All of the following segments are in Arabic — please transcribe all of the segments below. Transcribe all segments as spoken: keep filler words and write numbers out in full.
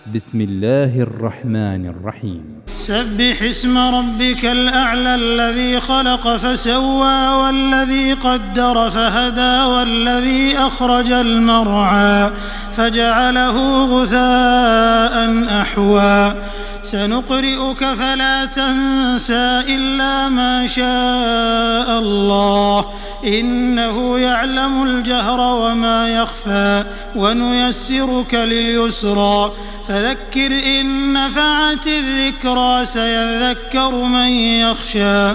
بسم الله الرحمن الرحيم. سبح اسم ربك الأعلى الذي خلق فسوى والذي قدر فهدى والذي أخرج المرعى فجعله غثاء أحوى سنقرئك فلا تنسى إلا ما شاء الله إنه يعلم الجهر وما يخفى ونيسرك لليسرى فذكر إن نفعت الذكرى سيذكر من يخشى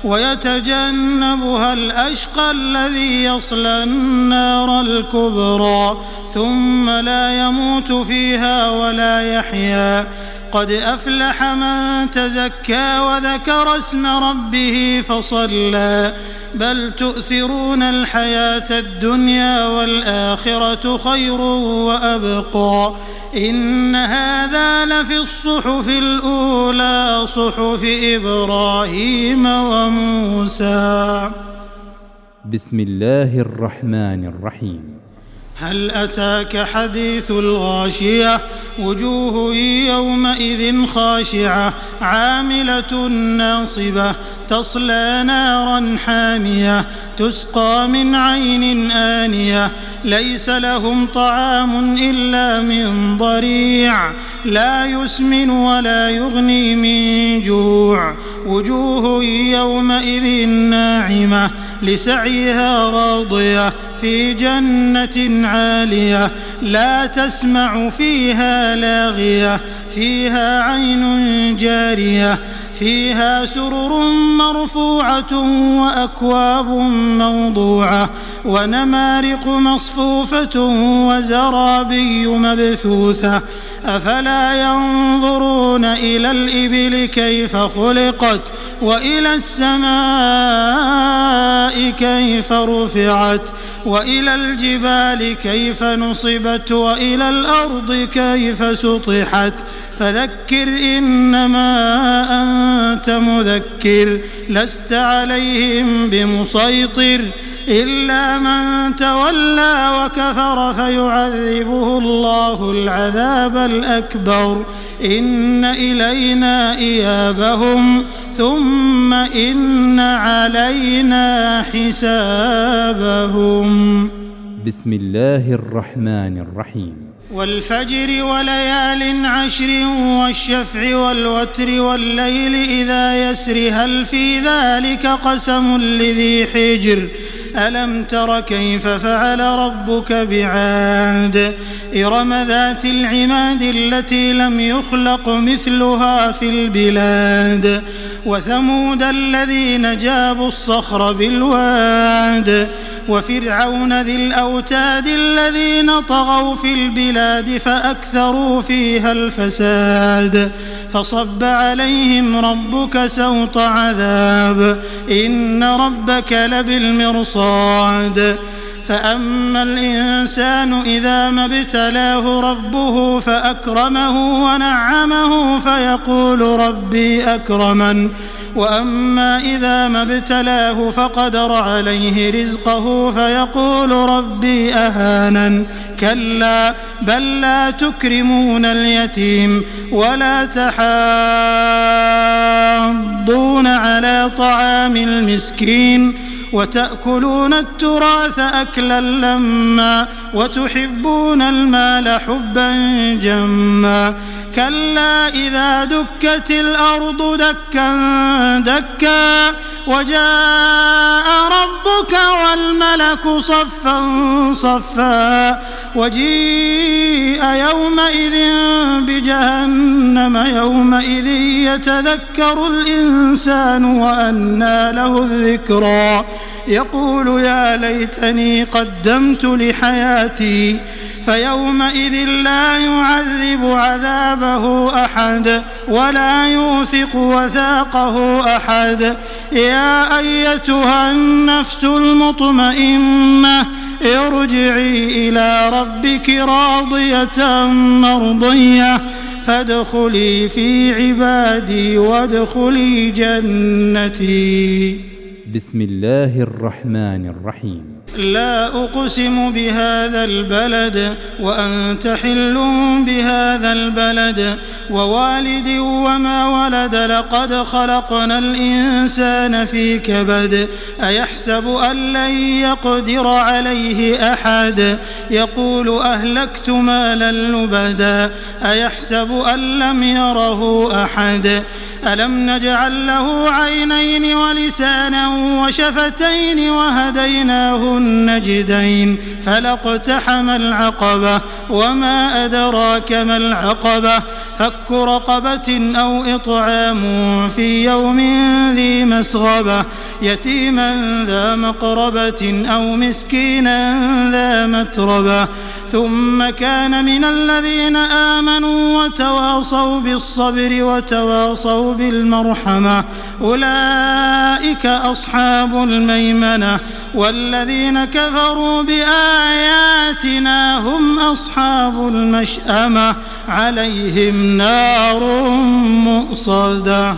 ويتجنبها الأشقى الذي يصلى النار الكبرى ثم لا يموت فيها ولا يحيا قد أفلح من تزكى وذكر اسم ربه فصلى بل تؤثرون الحياة الدنيا والآخرة خير وأبقى إن هذا لفي الصحف الأولى صحف إبراهيم وموسى. بسم الله الرحمن الرحيم. هل أتاك حديث الغاشية وجوه يومئذ خاشعة عاملة ناصبة تصلى نارا حامية تسقى من عين آنية ليس لهم طعام إلا من ضريع لا يسمن ولا يغني من جوع وجوه يومئذ ناعمة لسعيها راضية في جنة عالية لا تسمع فيها لاغية فيها عين جارية فيها سرر مرفوعة وأكواب موضوعة ونمارق مصفوفة وزرابي مبثوثة أفلا ينظرون إلى الإبل كيف خلقت وإلى السماء كيف رفعت وإلى الجبال كيف نصبت وإلى الأرض كيف سطحت فذكر إنما أنت مذكر لست عليهم بمسيطر إلا من تولى وكفر فيعذبه الله العذاب الأكبر إن إلينا إيابهم ثم إن علينا حسابهم. بسم الله الرحمن الرحيم. والفجر وليال عشر والشفع والوتر والليل إذا يسر هل في ذلك قسم لذي حجر ألم تر كيف فعل ربك بعاد إرم ذات العماد التي لم يخلق مثلها في البلاد وثمود الذين جابوا الصخر بالواد وفرعون ذي الأوتاد الذين طغوا في البلاد فأكثروا فيها الفساد فصب عليهم ربك سوط عذاب إن ربك لبالمرصاد فأما الإنسان إذا ما ابتلاه ربه فأكرمه ونعمه فيقول ربي أكرمن وأما إذا ما ابتلاه فقدر عليه رزقه فيقول ربي أهانن كلا بل لا تكرمون اليتيم ولا تحاضون على طعام المسكين وتأكلون التراث أكلا لما وتحبون المال حبا جما كلا إذا دكت الأرض دكا دكا وجاء ربك والملك صفا صفا وجيء يومئذ بجهنم يومئذ يتذكر الإنسان وأنى له الذكرى يقول يا ليتني قدمت لحياتي فيومئذ لا يعذب عذابه أحد ولا يوثق وثاقه أحد يا أيتها النفس المطمئنة ارجعي إلى ربك راضية مرضية فادخلي في عبادي وادخلي جنتي. بسم الله الرحمن الرحيم. لا أقسم بهذا البلد وأنت حل بهذا البلد ووالد وما ولد لقد خلقنا الإنسان في كبد أيحسب أن لن يقدر عليه أحد يقول أهلكت مالا لبدا أيحسب أن لم يره أحد ألم نجعل له عينين ولسانا وشفتين وهديناه النجدين فلا اقتحم العقبة وما أدراك ما العقبة فك رقبة أو إطعام في يوم ذي مسغبة يتيما ذا مقربة أو مسكينا ذا متربة ثم كان من الذين آمنوا وتواصوا بالصبر وتواصوا بالمرحمة أولئك أصحاب الميمنة والذين كفروا بآياتنا هم أصحاب المشأمة عليهم نار مؤصدة.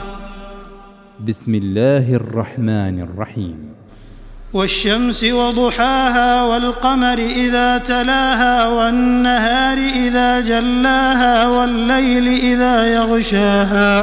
بسم الله الرحمن الرحيم. والشمس وضحاها والقمر إذا تلاها والنهار إذا جلاها والليل إذا يغشاها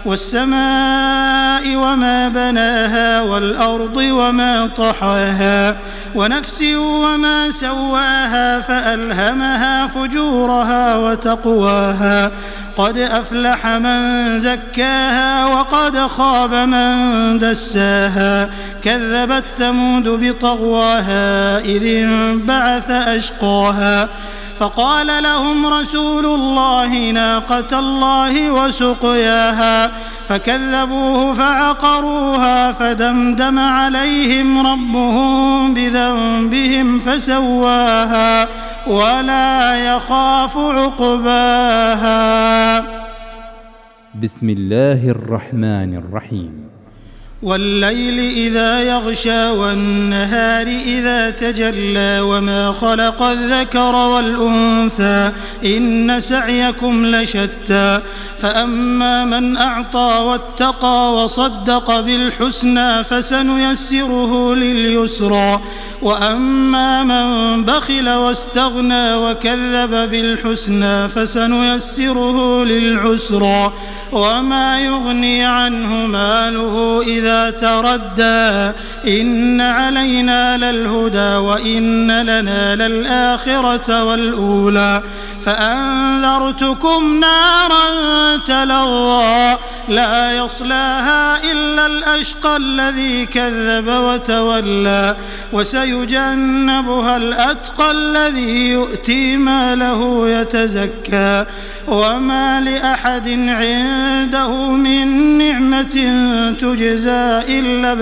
والسماء وما بناها والأرض وما طحاها ونفس وما سواها فألهمها فجورها وتقواها قد أفلح من زكاها وقد خاب من دساها كذبت ثمود بطغواها إذ انبعث أشقاها فقال لهم رسول الله ناقة الله وسقياها فكذبوه فعقروها فدمدم عليهم ربهم بذنبهم فسواها ولا يخاف عقباها. بسم الله الرحمن الرحيم. والليل إذا يغشى والنهار إذا تجلى وما خلق الذكر والأنثى إن سعيكم لشتى فأما من أعطى واتقى وصدق بالحسنى فسنيسره لليسرى وأما من بخل واستغنى وكذب بالحسنى فسنيسره للعسرى وما يغني عنه ماله إذا تردى إن علينا للهدى وإن لنا للآخرة والأولى فأنذرتكم نارا تلظى لا يصلاها إلا الأشقى الذي كذب وتولى وسيجنبها الأتقى الذي يؤتي ماله يتزكى وما لأحد عنده من نعمة تجزى إلا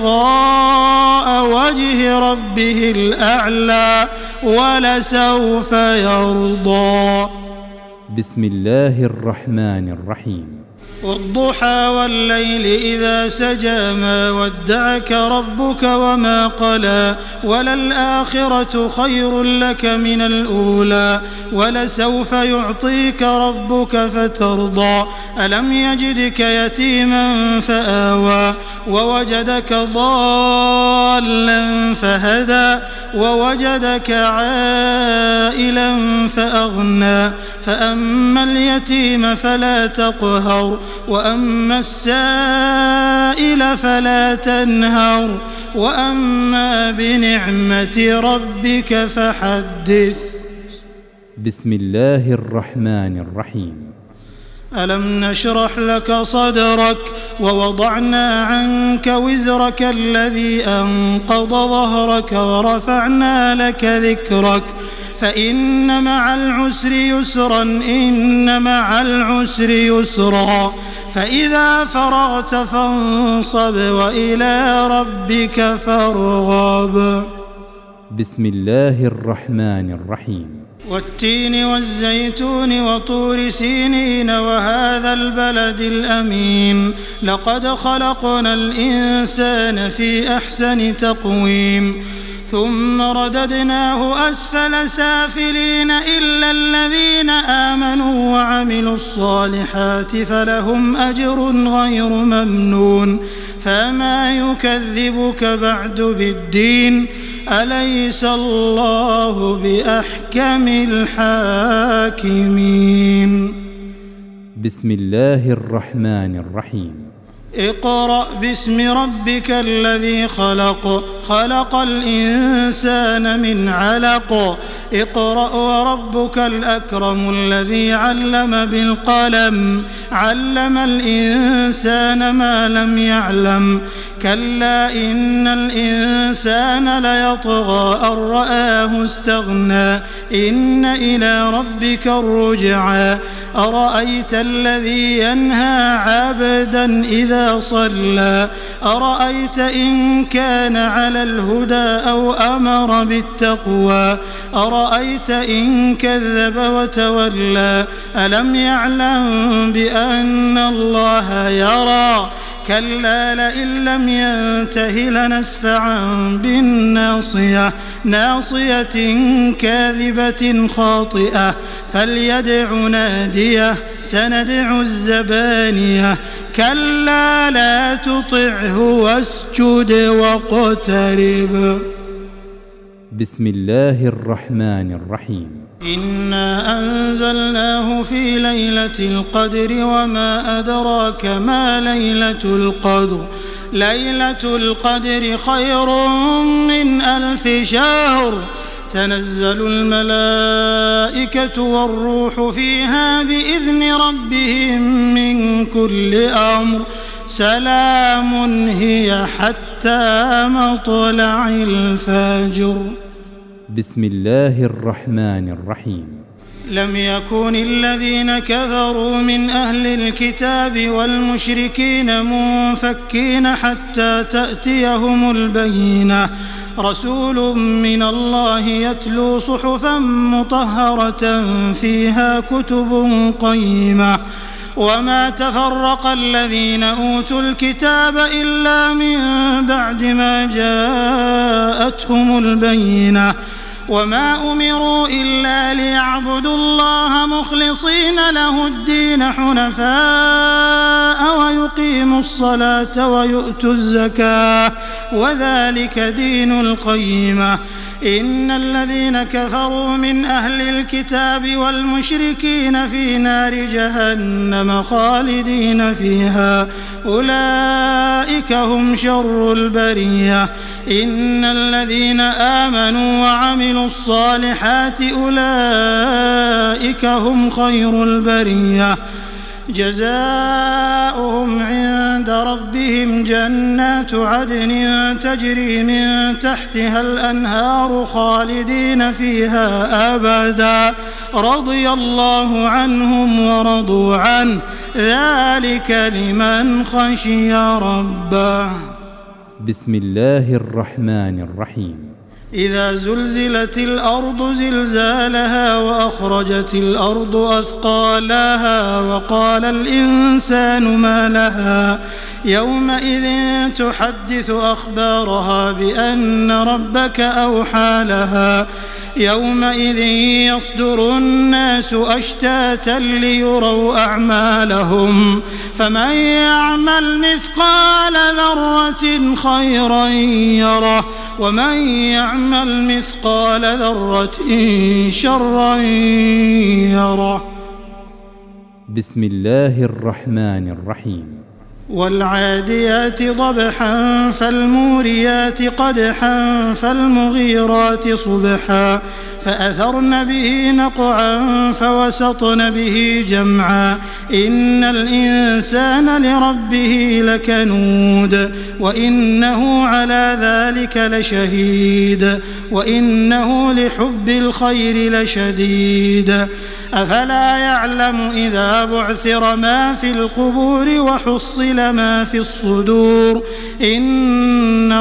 ابتغاء وجه ربه الأعلى ولسوف يرضى. بسم الله الرحمن الرحيم. والضحى والليل إذا سجى ما ودعك ربك وما قلى وللآخرة خير لك من الأولى ولسوف يعطيك ربك فترضى ألم يجدك يتيما فآوى ووجدك ضالا فهدى ووجدك عائلا فأغنى فأما اليتيم فلا تقهر وأما السائل فلا تنهر وأما بنعمة ربك فحدث. بسم الله الرحمن الرحيم. ألم نشرح لك صدرك ووضعنا عنك وزرك الذي أنقض ظهرك ورفعنا لك ذكرك فإن مع العسر يسرا إن مع العسر يسرا فإذا فرغت فانصب وإلى ربك فارغب. بسم الله الرحمن الرحيم. والتين والزيتون وطور سينين وهذا البلد الأمين لقد خلقنا الإنسان في أحسن تقويم ثم رددناه أسفل سافلين إلا الذين آمنوا وعملوا الصالحات فلهم أجر غير ممنون فما يكذبك بعد بالدين أليس الله بأحكم الحاكمين. بسم الله الرحمن الرحيم. اقرأ باسم ربك الذي خلق خلق الإنسان من علق اقرأ وربك الأكرم الذي علم بالقلم علم الإنسان ما لم يعلم كلا إن الإنسان ليطغى أن رآه استغنى إن إلى ربك الرجعى أرأيت الذي ينهى عبدا إذا صلى أرأيت إن كان على الهدى أو أمر بالتقوى أرأيت إن كذب وتولى ألم يعلم بأن الله يرى كلا لئن لم ينته لنسفعا بالناصية ناصية كاذبة خاطئة فليدع ناديه سندع الزبانية كلا لا تطعه واسجد واقترب. بسم الله الرحمن الرحيم. إنا أنزلناه في ليلة القدر وما أدراك ما ليلة القدر ليلة القدر خير من ألف شهر تنزل الملائكة والروح فيها بإذن ربهم من كل أمر سلام هي حتى مطلع الفجر. بسم الله الرحمن الرحيم. لم يكن الذين كفروا من أهل الكتاب والمشركين منفكين حتى تأتيهم البينة رسول من الله يتلو صحفا مطهرة فيها كتب قيمة وما تفرق الذين أوتوا الكتاب إلا من بعد ما جاءتهم البينة وما أمروا إلا ليعبدوا الله مخلصين له الدين حنفاء ويقيموا الصلاة ويؤتوا الزكاة وذلك دين القيمة إن الذين كفروا من أهل الكتاب والمشركين في نار جهنم خالدين فيها أولئك هم شر البرية إن الذين آمنوا وعملوا الصالحات أولئك هم خير البرية جزاؤهم عند ربهم جنات عدن تجري من تحتها الأنهار خالدين فيها أبدا رضي الله عنهم ورضوا عنه ذلك لمن خشي ربه. بسم الله الرحمن الرحيم. إذا زلزلت الأرض زلزالها وأخرجت الأرض أثقالها وقال الإنسان ما لها يومئذ تحدث أخبارها بأن ربك أوحى لها يومئذ يصدر الناس أشتاتا ليروا أعمالهم فمن يعمل مثقال ذرة خيرا يره ومن يعمل مثقال ذرة شرا يره. بسم الله الرحمن الرحيم. والعاديات ضبحا فالموريات قدحا فالمغيرات صبحا فأثرن به نقعا فوسطن به جمعا إن الإنسان لربه لكنود وإنه على ذلك لشهيد وإنه لحب الخير لشديد أفلا يعلم إذا بعثر ما في القبور وحصل ما في الصدور إن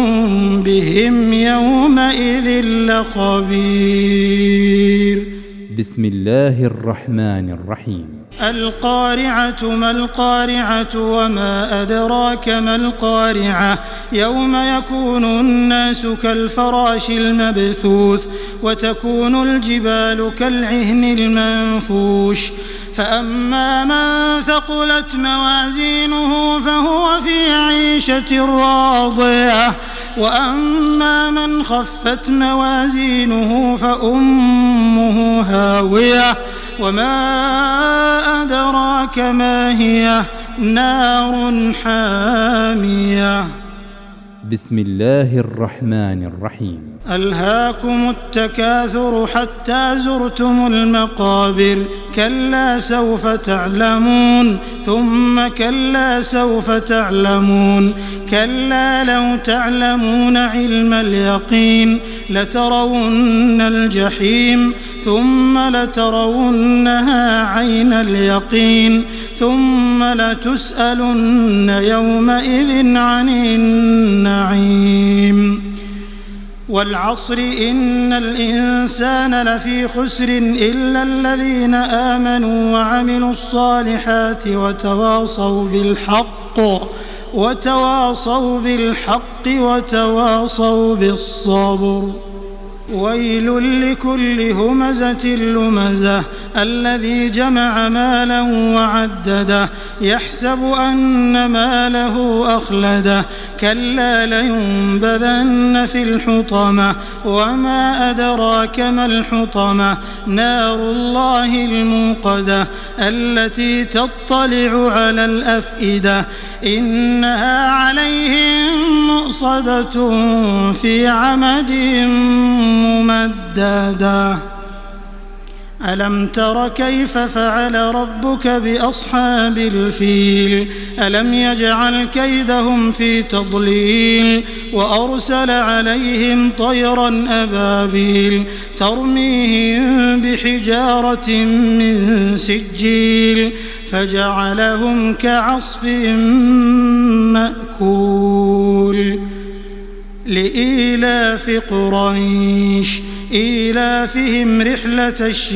ربهم بهم يومئذ لخبير. بسم الله الرحمن الرحيم القارعة ما القارعة وما أدراك ما القارعة يوم يكون الناس كالفراش المبثوث وتكون الجبال كالعهن المنفوش فأما من ثقلت موازينه فهو في عيشة راضية وأما من خفت موازينه فأمه هاوية وما أدراك ما هي نار حامية. بسم الله الرحمن الرحيم ألهاكم التكاثر حتى زرتم المقابر كلا سوف تعلمون ثم كلا سوف تعلمون كلا لو تعلمون علم اليقين لترون الجحيم ثم لترونها عين اليقين ثم لتسألن يومئذ عن النعيم. والعصر إن الإنسان لفي خسر إلا الذين آمنوا وعملوا الصالحات وتواصوا بالحق وتواصوا بالحق وتواصوا بالصبر. ويل لكل همزة لمزة الذي جمع مالا وعدده يحسب أن ماله أخلده كلا لينبذن في الحطمة وما أدراك ما الحطمة نار الله الموقدة التي تطلع على الأفئدة إنها عليهم مؤصدة في عمد ممددة. ألم تر كيف فعل ربك بأصحاب الفيل ألم يجعل كيدهم في تضليل وأرسل عليهم طيرا أبابيل ترميهم بحجارة من سجيل فجعلهم كعصف مأكول. لإيلاف قريش إيلافهم رحلة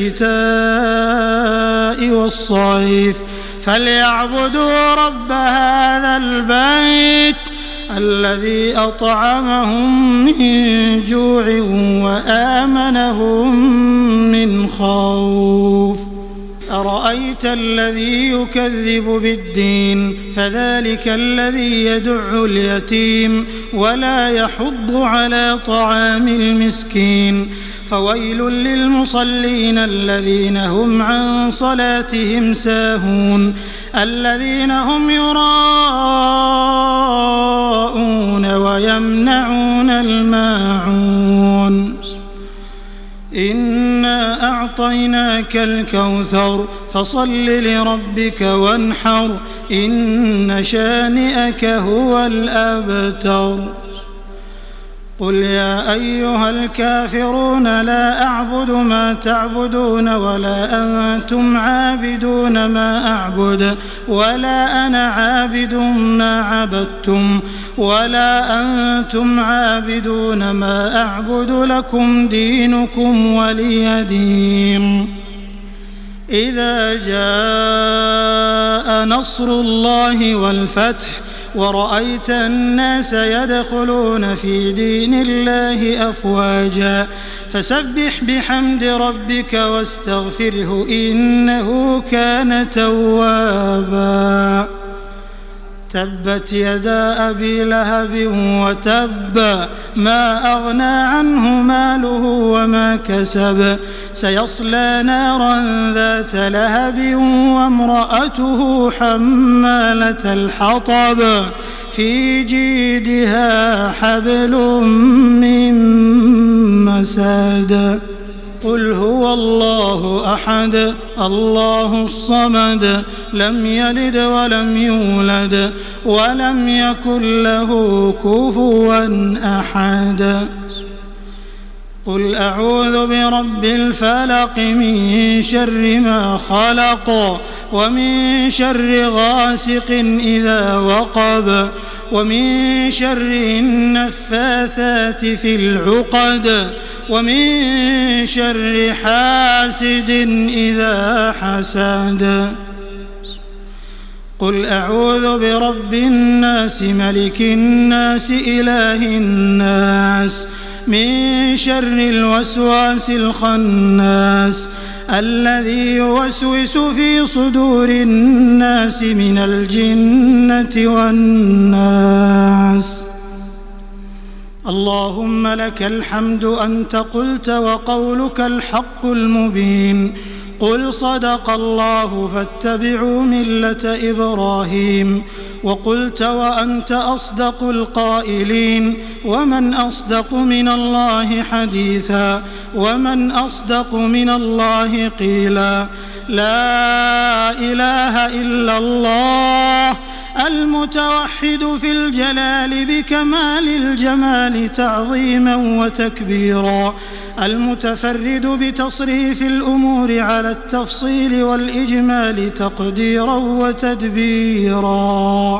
الشتاء والصيف فليعبدوا رب هذا البيت الذي أطعمهم من جوع وآمنهم من خوف. أرأيت الذي يكذب بالدين فذلك الذي يدع اليتيم ولا يحض على طعام المسكين فويل للمصلين الذين هم عن صلاتهم ساهون الذين هم يراءون ويمنعون الماعون. إنا أعطيناك الكوثر فصل لربك وانحر إن شانئك هو الأبتر. قل يا أيها الكافرون لا أعبد ما تعبدون ولا أنتم عابدون ما أعبد ولا أنا عابد ما عبدتم ولا أنتم عابدون ما أعبد لكم دينكم ولي دين. إذا جاء نصر الله والفتح ورأيت الناس يدخلون في دين الله أفواجا فسبح بحمد ربك واستغفره إنه كان توابا. تبت يدا أبي لهب وتب ما أغنى عنه ماله وما كسب سيصلى نارا ذات لهب وامرأته حمالة الحطب في جيدها حبل من مسد. قل هو الله أحد الله الصمد لم يلد ولم يولد ولم يكن له كفوا أحد. قل أعوذ برب الفلق من شر ما خلق ومن شر غاسق إذا وقب ومن شر النفاثات في العقد ومن شر حاسد إذا حسد. قل أعوذ برب الناس ملك الناس إله الناس من شر الوسواس الخناس الذي يوسوس في صدور الناس من الجنة والناس. اللهم لك الحمد أنت قلت وقولك الحق المبين. قل صدق الله فاتبعوا ملة إبراهيم. وقلت وأنت أصدق القائلين. ومن أصدق من الله حديثا ومن أصدق من الله قيلا. لا إله إلا الله المتوحد في الجلال بكمال الجمال تعظيما وتكبيرا، المتفرد بتصريف الأمور على التفصيل والإجمال تقديرا وتدبيرا،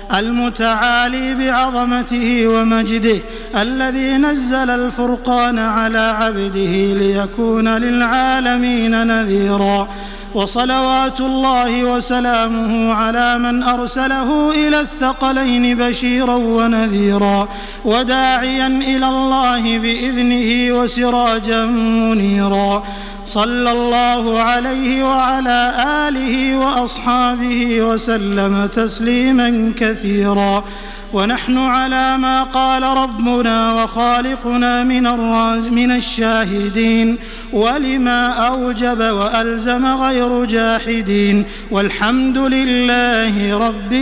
المتعالي بعظمته ومجده، الذي نزل الفرقان على عبده ليكون للعالمين نذيرا. وصلوات الله وسلامه على من أرسله إلى الثقلين بشيرا ونذيرا وداعيا إلى الله بإذنه وسراجا منيرا. صلى الله عليه وعلى آله وأصحابه وسلم تسليما كثيرا. ونحن على ما قال ربنا وخالقنا من الراز من الشاهدين، ولما أوجب وألزم غير جاحدين، والحمد لله رب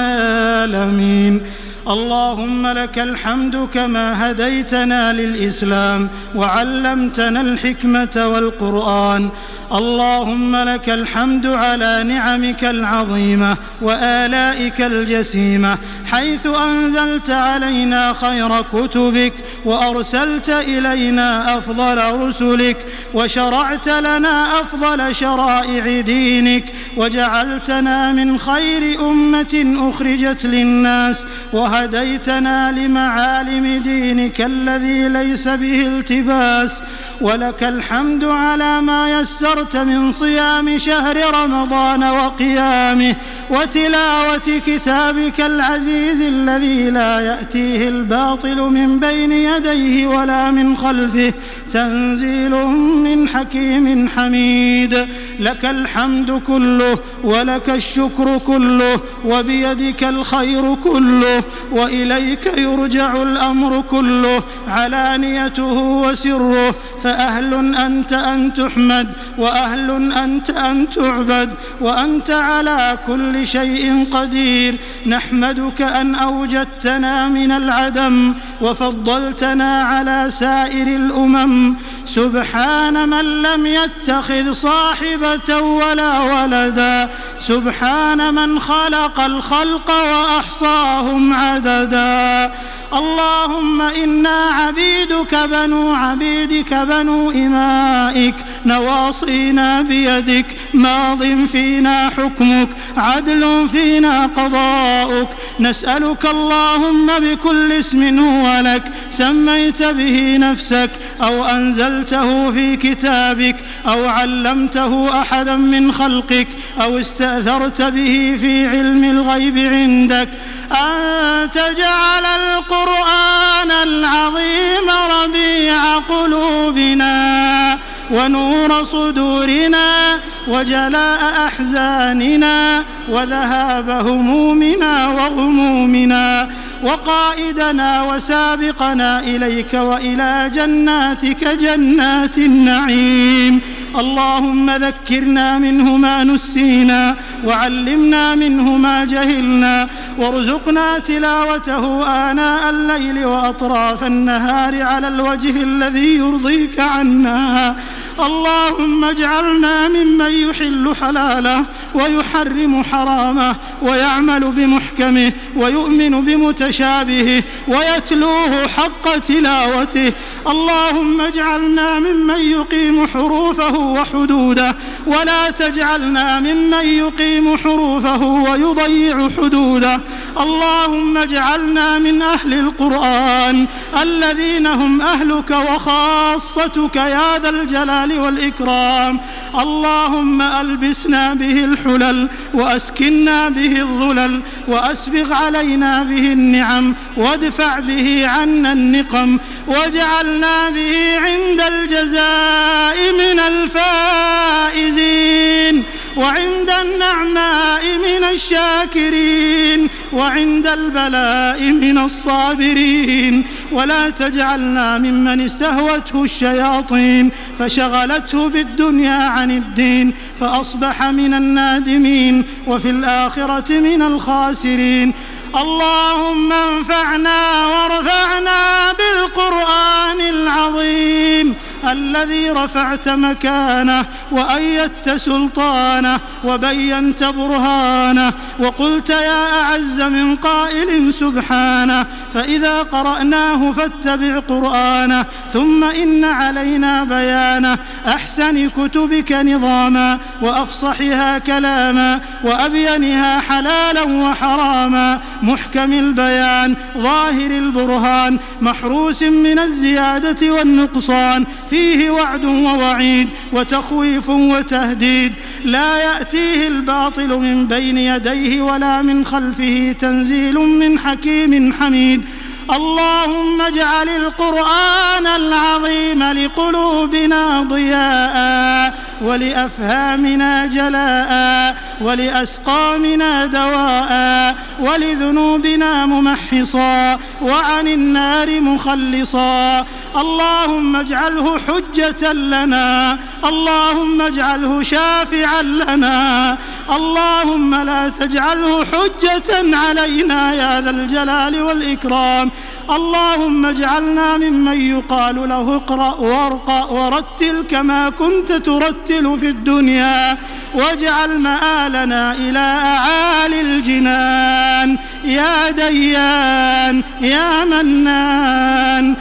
العالمين. اللهم لك الحمد كما هديتنا للإسلام وعلمتنا الحكمة والقرآن. اللهم لك الحمد على نعمك العظيمة وآلائك الجسيمة، حيث أنزلت علينا خير كتبك وأرسلت إلينا أفضل رسلك وشرعت لنا أفضل شرائع دينك وجعلتنا من خير أمة أخرجت للناس وهديتنا لمعالم دينك الذي ليس به التباس. ولك الحمد على ما يسرت من صيام شهر رمضان وقيامه وتلاوة كتابك العزيز الذي لا يأتيه الباطل من بين يديه ولا من خلفه، تنزيل من حكيم حميد. لك الحمد كله ولك الشكر كله وبيدك الخير كله وإليك يرجع الأمر كله علانيته وسره، فأهل أنت أن تحمد وأهل أنت أن تعبد وأنت على كل شيء قدير. نحمدك أن أوجدتنا من العدم وفضلتنا على سائر الأمم. سبحان من لم يتخذ صاحبة ولا ولدا، سبحان من خلق الخلق وأحصاهم عددا. اللهم إنا عبيدك بنو عبيدك بنو إمائك، نواصينا بيدك، ماض فينا حكمك، عدل فينا قضاؤك. نسألك اللهم بكل اسم هو لك سميت به نفسك أو أنزلته في كتابك أو علمته أحدا من خلقك أو استأثرت به في علم الغيب عندك، أن تجعل القرآن العظيم ربيع قلوبنا ونور صدورنا وجلاء أحزاننا وذهاب همومنا وغمومنا، وقائدنا وسابقنا إليك وإلى جناتك جنات النعيم. اللهم ذكرنا منه ما نسينا وعلمنا منه ما جهلنا، وارزقنا تلاوته آناء الليل وأطراف النهار على الوجه الذي يرضيك عنا. اللهم اجعلنا ممن يحل حلاله ويحرم حرامه ويعمل بمحكمه ويؤمن بمتشابهه ويتلوه حق تلاوته. اللهم اجعلنا ممن يقيم حروفه وحدوده، ولا تجعلنا ممن يقيم حروفه ويضيع حدوده. اللهم اجعلنا من أهل القرآن الذين هم أهلك وخاصتك يا ذا الجلال والإكرام. اللهم ألبسنا به الحلل وأسكنا به الظلل وأسبغ علينا به النعم وادفع به عنا النقم، واجعلنا به عند الجزاء من الفائزين، وعند النعماء من الشاكرين، وعند البلاء من الصابرين. ولا تجعلنا ممن استهوته الشياطين فشغلته بالدنيا عن الدين فأصبح من النادمين وفي الآخرة من الخاسرين. اللهم انفعنا وارفعنا بالقرآن العظيم الذي رفعت مكانه وأيدت سلطانه وبينت برهانه، وقلت يا أعز من قائل سبحانه فإذا قرأناه فاتبع قرآنه ثم إن علينا بيانه، أحسن كتبك نظاما وأفصحها كلاما وأبينها حلالا وحراما، محكم البيان ظاهر البرهان محروس من الزيادة والنقصان، فيه وعد ووعيد وتخويف وتهديد، لا يأتيه الباطل من بين يديه ولا من خلفه، تنزيل من حكيم حميد. اللهم اجعل القرآن العظيم لقلوبنا ضياء ولأفهامنا جلاء ولأسقامنا دواء ولذنوبنا ممحصا وعن النار مخلصا. اللهم اجعله حجة لنا، اللهم اجعله شافعا لنا، اللهم لا تجعله حجة علينا يا ذا الجلال والإكرام. اللهم اجعلنا ممن يقال له اقرأ وارقى ورتل كما كنت ترتل في الدنيا، واجعل مآلنا إلى أعالي الجنان يا ديان يا منان.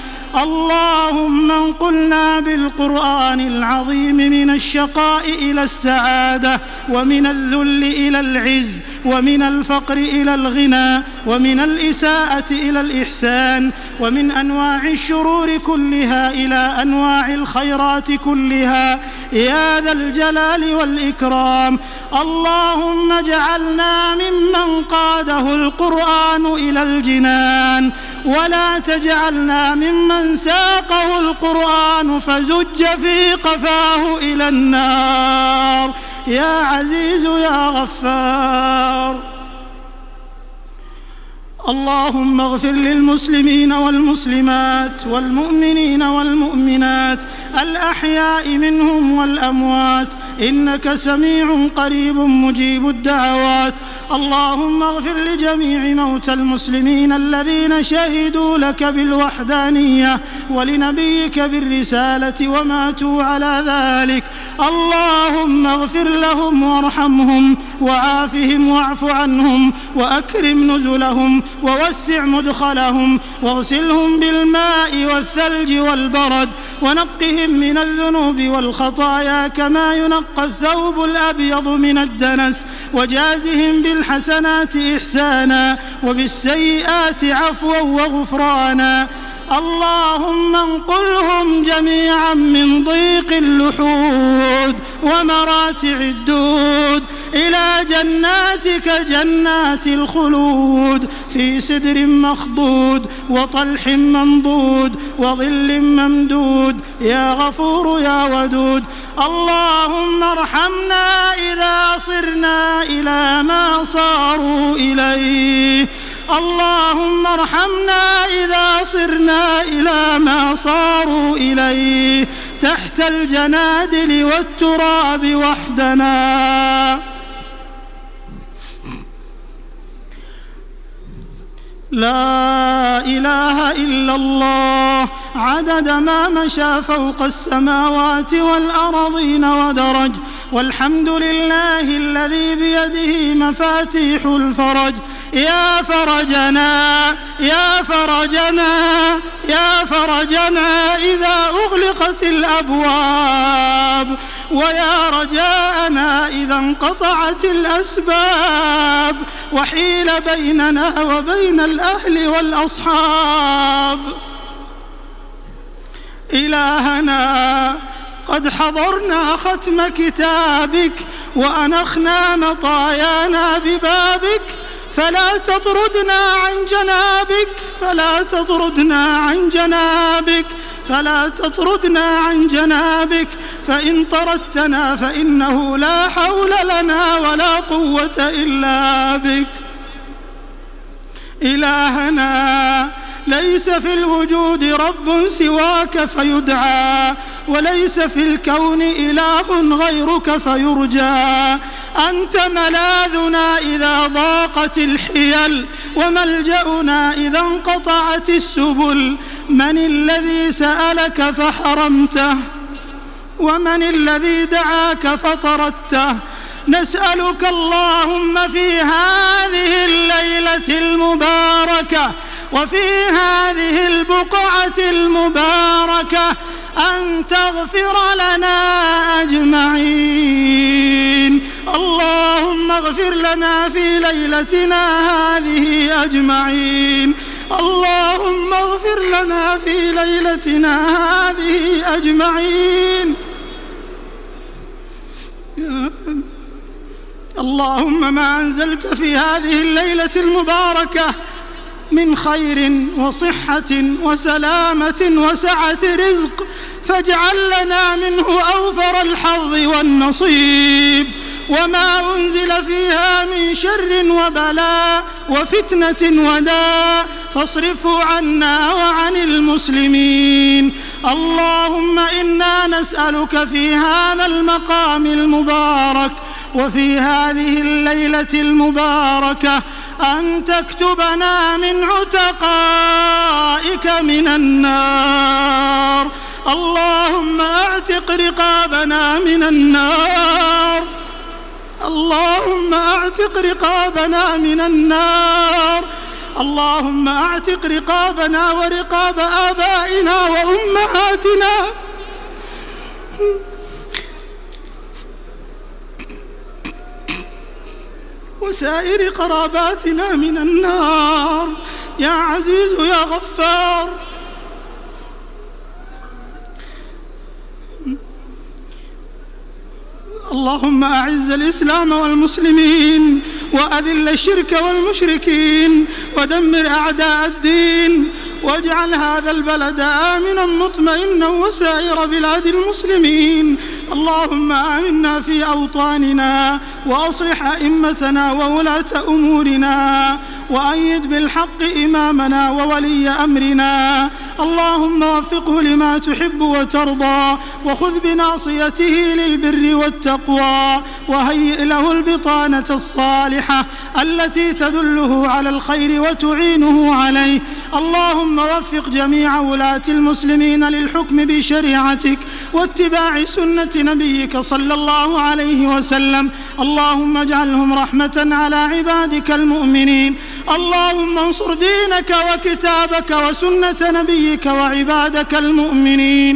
اللهم انقلنا بالقرآن العظيم من الشقاء إلى السعادة، ومن الذل إلى العز، ومن الفقر إلى الغنى، ومن الإساءة إلى الإحسان، ومن أنواع الشرور كلها إلى أنواع الخيرات كلها يا ذا الجلال والإكرام. اللهم اجعلنا ممن قاده القرآن إلى الجنان، ولا تجعلنا ممن ساقه القرآن فزج في قفاه إلى النار يا عزيز يا غفار. اللهم اغفر للمسلمين والمسلمات والمؤمنين والمؤمنات الأحياء منهم والأموات، إنك سميع قريب مجيب الدعوات. اللهم اغفر لجميع موتى المسلمين الذين شهدوا لك بالوحدانية ولنبيك بالرسالة وماتوا على ذلك. اللهم اغفر لهم وارحمهم وعافهم واعف عنهم وأكرم نزلهم ووسع مدخلهم واغسلهم بالماء والثلج والبرد ونقهم من الذنوب والخطايا كما ينقى الثوب الأبيض من الدنس، وجازهم بالحسنات إحسانا وبالسيئات عفوا وغفرانا. اللهم انقلهم جميعا من ضيق اللحود ومراتع الدود إلى جناتك جنات الخلود في سدر مخضود وطلح منضود وظل ممدود يا غفور يا ودود. اللهم ارحمنا إذا صرنا إلى ما صاروا إليه، اللهم ارحمنا إذا صرنا إلى ما صاروا إليه تحت الجنادل والتراب وحدنا. لا إله إلا الله عدد ما مشى فوق السماوات والأرضين ودرج، والحمد لله الذي بيده مفاتيح الفرج. يا فرجنا يا فرجنا يا فرجنا إذا أغلقت الأبواب، ويا رجاءنا إذا انقطعت الأسباب وحيل بيننا وبين الأهل والأصحاب. إلهنا قد حضرنا ختم كتابك وأنخنا مطايانا ببابك، فلا تطردنا عن جنابك فلا تطردنا عن جنابك فلا تطردنا عن جنابك فإن طردتنا فإنه لا حول لنا ولا قوة إلا بك. إلهنا ليس في الوجود رب سواك فيدعى، وليس في الكون إله غيرك فيرجى. أنت ملاذنا إذا ضاقت الحيل، وملجأنا إذا انقطعت السبل. من الذي سألك فحرمته؟ ومن الذي دعاك فطردته؟ نسألك اللهم في هذه الليلة المباركة وفي هذه البقعة المباركة أن تغفر لنا أجمعين. اللهم اغفر لنا في ليلتنا هذه أجمعين. اللهم اغفر لنا في ليلتنا هذه أجمعين. اللهم ما أنزلت في هذه الليلة المباركة من خير وصحة وسلامة وسعة رزق فاجعل لنا منه أوفر الحظ والنصيب، وما أنزل فيها من شر وبلاء وفتنة وداء فاصرفه عنا وعن المسلمين. اللهم إنا نسألك في هذا المقام المبارك وفي هذه الليلة المباركة أن تكتبنا من عتقائك من النار. اللهم اعتق رقابنا من النار. اللهم اعتق رقابنا من النار. اللهم اعتق رقابنا ورقاب آبائنا وأمهاتنا وسائر قراباتنا من النار يا عزيز يا غفار. اللهم أعز الإسلام والمسلمين وأذل الشرك والمشركين ودمر أعداء الدين، واجعل هذا البلد آمنا مطمئنا وسائر بلاد المسلمين. اللهم آمنا في أوطاننا وأصلح أئمتنا وولاة أمورنا، وأيد بالحق إمامنا وولي أمرنا. اللهم وفقه لما تحب وترضى، وخذ بناصيته للبر والتقوى، وهيئ له البطانة الصالحة التي تدله على الخير وتعينه عليه. اللهم وفق جميع ولاة المسلمين للحكم بشريعتك واتباع سنة نبيك صلى الله عليه وسلم. اللهم اجعلهم رحمة على عبادك المؤمنين. اللهم انصر دينك وكتابك وسنة نبيك وعبادك المؤمنين.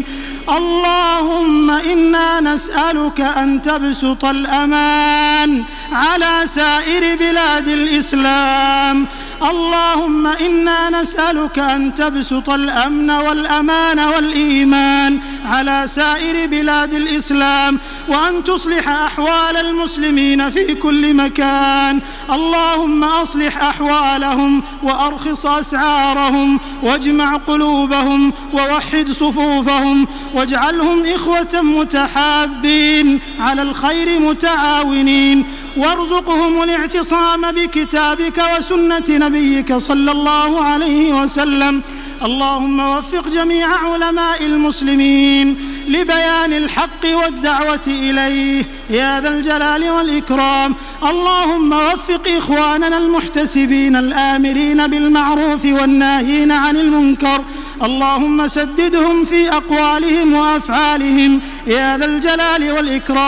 اللهم إنا نسألك أن تبسط الأمان على سائر بلاد الإسلام. اللهم إنا نسألك أن تبسط الأمن والأمان والإيمان على سائر بلاد الإسلام، وأن تصلح أحوال المسلمين في كل مكان. اللهم أصلح أحوالهم وأرخص أسعارهم واجمع قلوبهم ووحد صفوفهم، واجعلهم إخوة متحابين على الخير متعاونين، وارزقهم الاعتصام بكتابك وسنة نبيك صلى الله عليه وسلم. اللهم وفق جميع علماء المسلمين لبيان الحق والدعوة إليه يا ذا الجلال والإكرام. اللهم وفق إخواننا المحتسبين الآمرين بالمعروف والناهين عن المنكر. اللهم سددهم في أقوالهم وأفعالهم يا ذا الجلال والإكرام.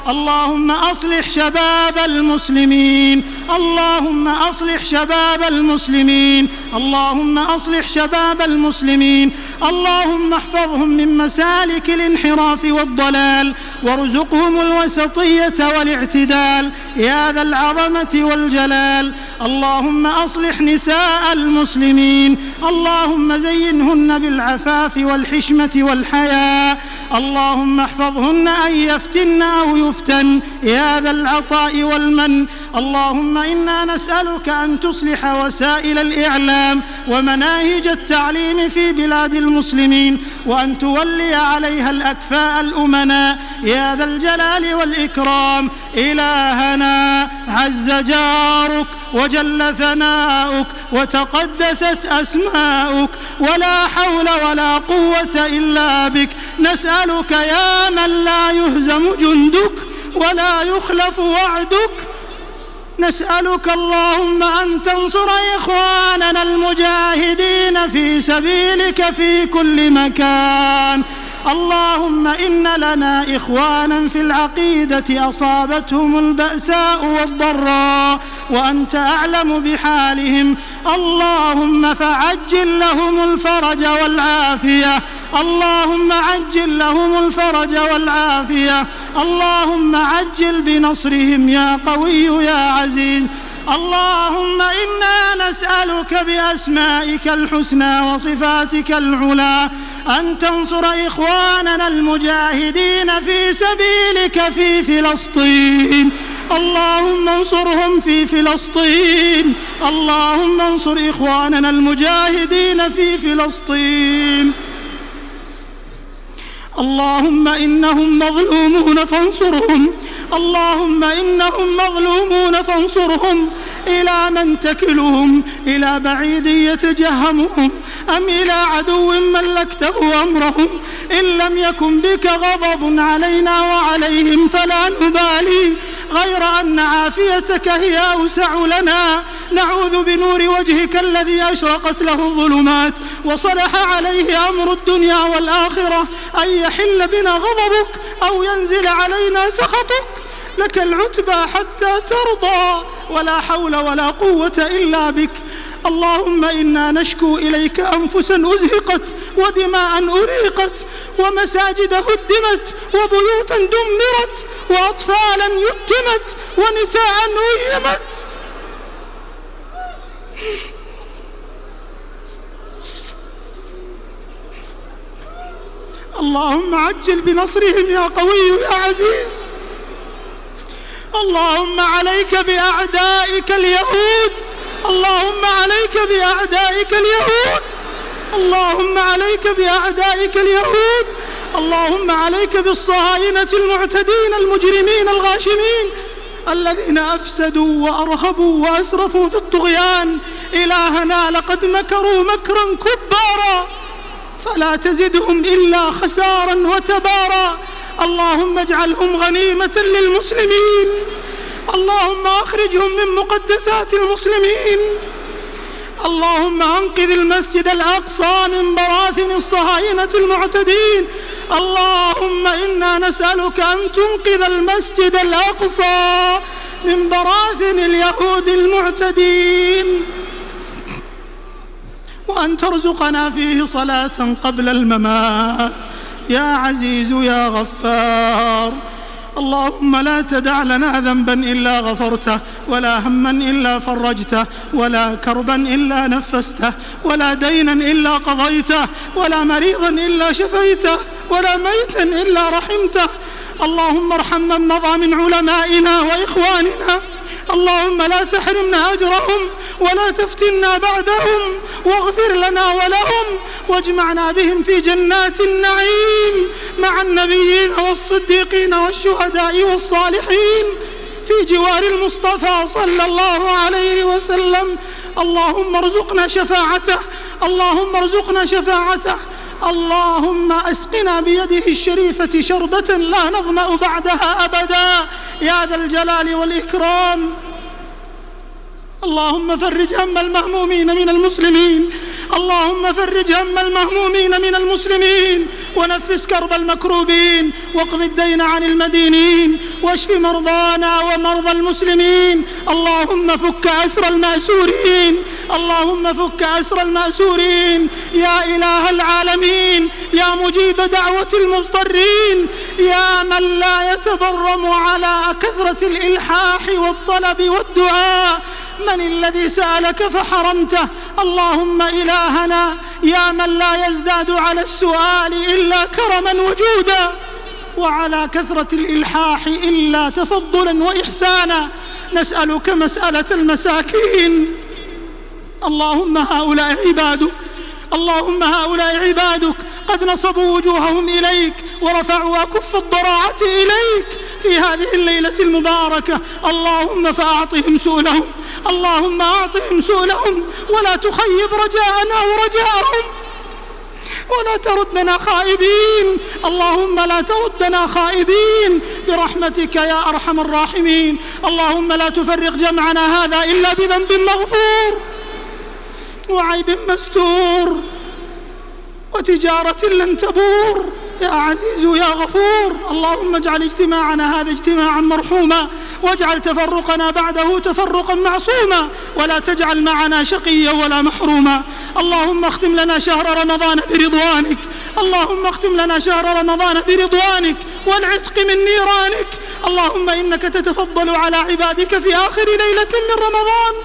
اللهم أصلح شباب المسلمين اللهم أصلح شباب المسلمين اللهم أصلح شباب المسلمين اللهم احفظهم من مسالك الانحراف والضلال وارزقهم الوسطية والاعتدال يا ذا العظمة والجلال. اللهم أصلح نساء المسلمين اللهم زينهن بالعفاف والحشمة والحياء اللهم احفظهن أن يفتن أو يفتن يا ذا العطاء والمن. اللهم إنا نسألك أن تصلح وسائل الإعلام ومناهج التعليم في بلاد المسلمين وأن تولي عليها الأكفاء الأمناء يا ذا الجلال والإكرام. إلهنا عز جارك وجل ثناؤك وتقدست أسماؤك ولا حول ولا قوة إلا بك نسألك يا من لا يهزم جندك ولا يخلف وعدك نسألك اللهم أن تنصر إخواننا المجاهدين في سبيلك في كل مكان. اللهم إن لنا إخوانا في العقيدة أصابتهم البأساء والضراء وأنت أعلم بحالهم اللهم فعجل لهم الفرج والعافية اللهم عجل لهم الفرج والعافية اللهم عجل بنصرهم يا قوي يا عزيز. اللهم إنا نسألك بأسمائك الحسنى وصفاتك العلى أن تنصر إخواننا المجاهدين في سبيلك في فلسطين اللهم انصرهم في فلسطين اللهم انصر إخواننا المجاهدين في فلسطين. اللهم إنهم مظلومون فانصرهم اللهم إنهم مظلومون فانصرهم. إلى من تكلهم إلى بعيد يتجهمهم أم إلى عدو ملكته أمرهم؟ إن لم يكن بك غضب علينا وعليهم فلا نبالي غير أن عافيتك هي أوسع لنا. نعوذ بنور وجهك الذي أشرقت له الظلمات وصلح عليه أمر الدنيا والآخرة أن يحل بنا غضبك أو ينزل علينا سخطك. لك العتبى حتى ترضى ولا حول ولا قوة إلا بك. اللهم إنا نشكو إليك أنفسا أزهقت ودماء أريقت ومساجد هدمت وبيوتا دمرت وأطفالا يتمت ونساء أيمت. اللهم عجل بنصرهم يا قوي يا عزيز. اللهم عليك بأعدائك اليهود اللهم عليك بأعدائك اليهود اللهم عليك بأعدائك اليهود اللهم عليك بالصهاينة المعتدين المجرمين الغاشمين الذين أفسدوا وأرهبوا وأسرفوا في الطغيان. إلهنا لقد مكروا مكرا كبارا فلا تزدهم إلا خسارا وتبارا. اللهم اجعلهم غنيمة للمسلمين اللهم أخرجهم من مقدسات المسلمين. اللهم أنقذ المسجد الأقصى من براثن الصهاينة المعتدين. اللهم إنا نسألك أن تنقذ المسجد الأقصى من براثن اليهود المعتدين وأن ترزقنا فيه صلاة قبل الممات يا عزيز يا غفار. اللهم لا تدع لنا ذنبا إلا غفرته ولا هما إلا فرجته ولا كربا إلا نفسته ولا دينا إلا قضيته ولا مريضا إلا شفيته ولا ميتا إلا رحمته. اللهم ارحم من مضى من علمائنا وإخواننا. اللهم لا تحرمنا أجرهم ولا تفتنا بعدهم واغفر لنا ولهم واجمعنا بهم في جنات النعيم مع النبيين والصديقين والشهداء والصالحين في جوار المصطفى صلى الله عليه وسلم. اللهم ارزقنا شفاعته اللهم ارزقنا شفاعته. اللهم اسقنا بيده الشريفة شربة لا نظمأ بعدها أبدا يا ذا الجلال والإكرام. اللهم فرج هم المهمومين من المسلمين اللهم فرج هم المهمومين من المسلمين ونفس كرب المكروبين واقض الدين عن المدينين واشف مرضانا ومرضى المسلمين. اللهم فك أسر المأسورين، اللهم فك أسر المأسورين يا إله العالمين، يا مجيب دعوة المضطرين، يا من لا يتضرم على كثرة الإلحاح والطلب والدعاء. من الذي سألك فحرمته؟ اللهم إلهنا يا من لا يزداد على السؤال إلا كرما وجودا، وعلى كثرة الإلحاح إلا تفضلا وإحسانا، نسألك مسألة المساكين. اللهم هؤلاء عبادك، اللهم هؤلاء عبادك قد نصبوا وجوههم إليك ورفعوا أكف الضراعة إليك في هذه الليلة المباركة. اللهم فأعطهم سؤلهم، اللهم أعطهم سؤلهم، ولا تخيب رجاءنا ورجاءهم، ولا تردنا خائبين. اللهم لا تردنا خائبين برحمتك يا أرحم الراحمين. اللهم لا تفرق جمعنا هذا إلا بذنب مغفور وعيب مستور وتجارة لن تبور يا عزيز يا غفور. اللهم اجعل اجتماعنا هذا اجتماعا مرحوما، واجعل تفرقنا بعده تفرقا معصوما، ولا تجعل معنا شقيا ولا محروما. اللهم اختم لنا شهر رمضان برضوانك، اللهم اختم لنا شهر رمضان برضوانك والعتق من نيرانك. اللهم إنك تتفضل على عبادك في آخر ليلة من رمضان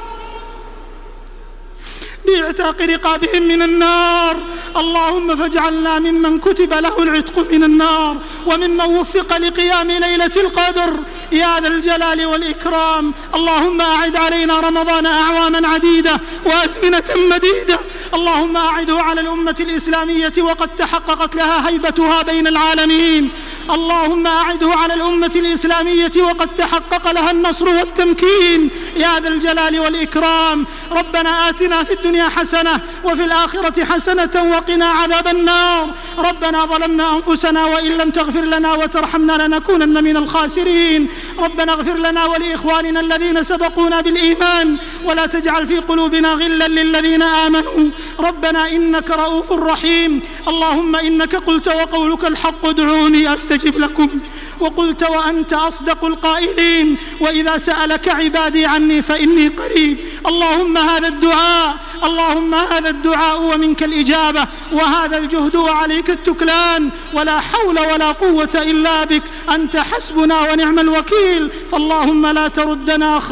باعتاق رقابهم من النار. اللهم فاجعلنا ممن كتب له العتق من النار، وممن وفق لقيام ليلة القدر يا ذا الجلال والإكرام. اللهم أعد علينا رمضان أعواما عديدة وأزمنة مديدة. اللهم أعده على الأمة الإسلامية وقد تحققت لها هيبتها بين العالمين. اللهم أعده على الأمة الإسلامية وقد تحقق لها النصر والتمكين يا ذا الجلال والإكرام. ربنا آتنا في الدنيا حسنة وفي الآخرة حسنة وقنا عذاب النار. ربنا ظلمنا أنفسنا وإن لم تغفر لنا وترحمنا لنكونن من الخاسرين. ربنا اغفر لنا ولإخواننا الذين سبقونا بالإيمان، ولا تجعل في قلوبنا غلا للذين آمنوا. ربنا إنك رؤوف رحيم. اللهم إنك قلت وقولك الحق ادعوني أستجب لكم، وقلت وأنت أصدق القائلين وإذا سألك عبادي عني فإني قريب. اللهم هذا الدعاء، اللهم هذا الدعاء ومنك الإجابة، وهذا الجهد وعليك التكلان، ولا حول ولا قوة إلا بك، أنت حسبنا ونعم الوكيل. فاللهم لا تردنا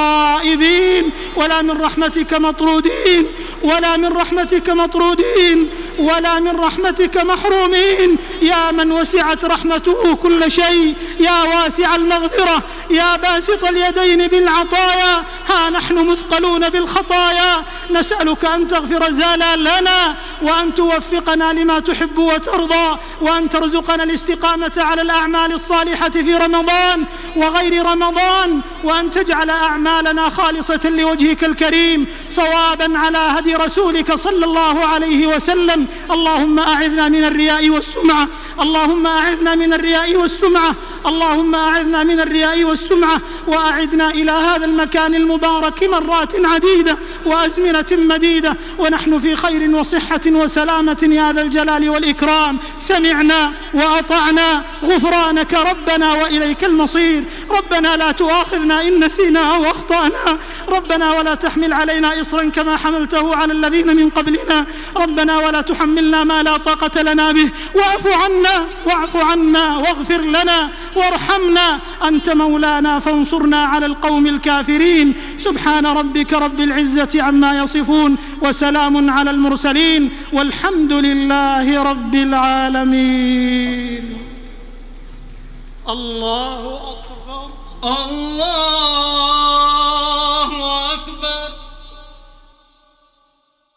خائبين ولا من رحمتك مطرودين، ولا من رحمتك مطرودين، ولا من رحمتك محرومين. يا من وسعت رحمته كل شيء، يا واسع المغفرة، يا باسط اليدين بالعطايا، ها نحن مثقلون بالخطايا، نسألك أن تغفر زلالنا، وأن توفقنا لما تحب وترضى، وأن ترزقنا الاستقامة على الأعمال الصالحة في رمضان وغير رمضان، وأن تجعل أعمالنا خالصة لوجهك الكريم صوابا على هدي رسولك صلى الله عليه وسلم. اللهم أعذنا من الرياء والسمعة، اللهم أعذنا من الرياء والسمعة، اللهم أعذنا من الرياء والسمعة، وأعدنا إلى هذا المكان المبارك مرات عديدة وأزمنة مديدة ونحن في خير وصحة وسلامة يا ذا الجلال والإكرام. سمعنا وأطعنا، غفرانك ربنا وإليك المصير. ربنا لا تؤاخذنا إن نسينا أو أخطأنا، ربنا ولا تحمل علينا إصرا كما حملته على الذين من قبلنا، ربنا ولا تحملنا ما لا طاقة لنا به، واعف عنا واعف عنا واغفر لنا وارحمنا، أنت مولانا فانصرنا على القوم الكافرين. سبحان ربك رب العزة عما يصفون، وسلام على المرسلين، والحمد لله رب العالمين. الله أكبر. الله